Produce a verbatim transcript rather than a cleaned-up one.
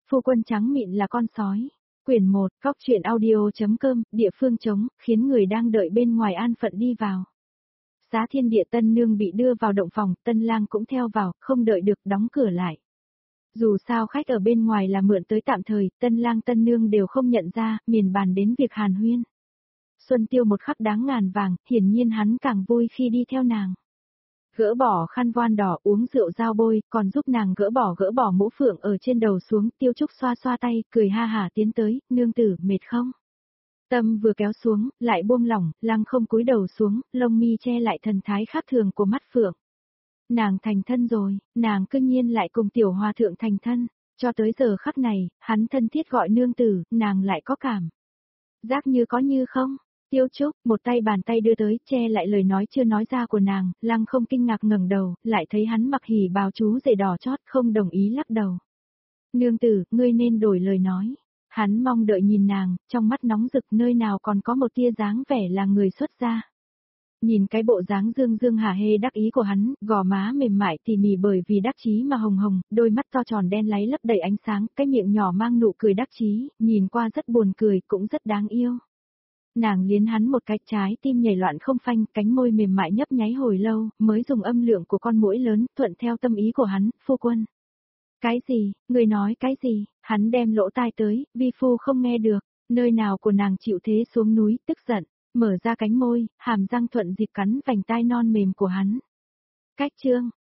Phu quân trắng mịn là con sói. Quyển một, Góc truyện audio.com, địa phương trống, khiến người đang đợi bên ngoài an phận đi vào. Giá Thiên Địa tân nương bị đưa vào động phòng, tân lang cũng theo vào, không đợi được đóng cửa lại. Dù sao khách ở bên ngoài là mượn tới tạm thời, tân lang tân nương đều không nhận ra, miền bàn đến việc hàn huyên. Xuân Tiêu một khắc đáng ngàn vàng, hiển nhiên hắn càng vui khi đi theo nàng. Gỡ bỏ khăn voan đỏ, uống rượu dao bôi, còn giúp nàng gỡ bỏ gỡ bỏ mũ phượng ở trên đầu xuống. Tiêu Trúc xoa xoa tay, cười ha hả tiến tới, nương tử, mệt không? Tâm vừa kéo xuống, lại buông lỏng, lăng không cúi đầu xuống, lông mi che lại thần thái khác thường của mắt phượng. Nàng thành thân rồi, nàng cương nhiên lại cùng tiểu hòa thượng thành thân, cho tới giờ khắc này, hắn thân thiết gọi nương tử, nàng lại có cảm giác như có như không. Tiêu Trúc, một tay bàn tay đưa tới, che lại lời nói chưa nói ra của nàng, lăng không kinh ngạc ngẩng đầu, lại thấy hắn mặc hỉ bào chú rể đỏ chót, không đồng ý lắc đầu. Nương tử, ngươi nên đổi lời nói. Hắn mong đợi nhìn nàng, trong mắt nóng rực nơi nào còn có một tia dáng vẻ là người xuất gia. Nhìn cái bộ dáng dương dương hả hê đắc ý của hắn, gò má mềm mại tỉ mỉ bởi vì đắc chí mà hồng hồng, đôi mắt to tròn đen láy lấp đầy ánh sáng, cái miệng nhỏ mang nụ cười đắc chí, nhìn qua rất buồn cười, cũng rất đáng yêu. Nàng liến hắn một cái, trái tim nhảy loạn không phanh, cánh môi mềm mại nhấp nháy hồi lâu, mới dùng âm lượng của con muỗi lớn, thuận theo tâm ý của hắn, phu quân. Cái gì, người nói cái gì, hắn đem lỗ tai tới, vi phu không nghe được, nơi nào của nàng chịu thế xuống núi, tức giận, mở ra cánh môi, hàm răng thuận dịp cắn vành tai non mềm của hắn. Cách chương,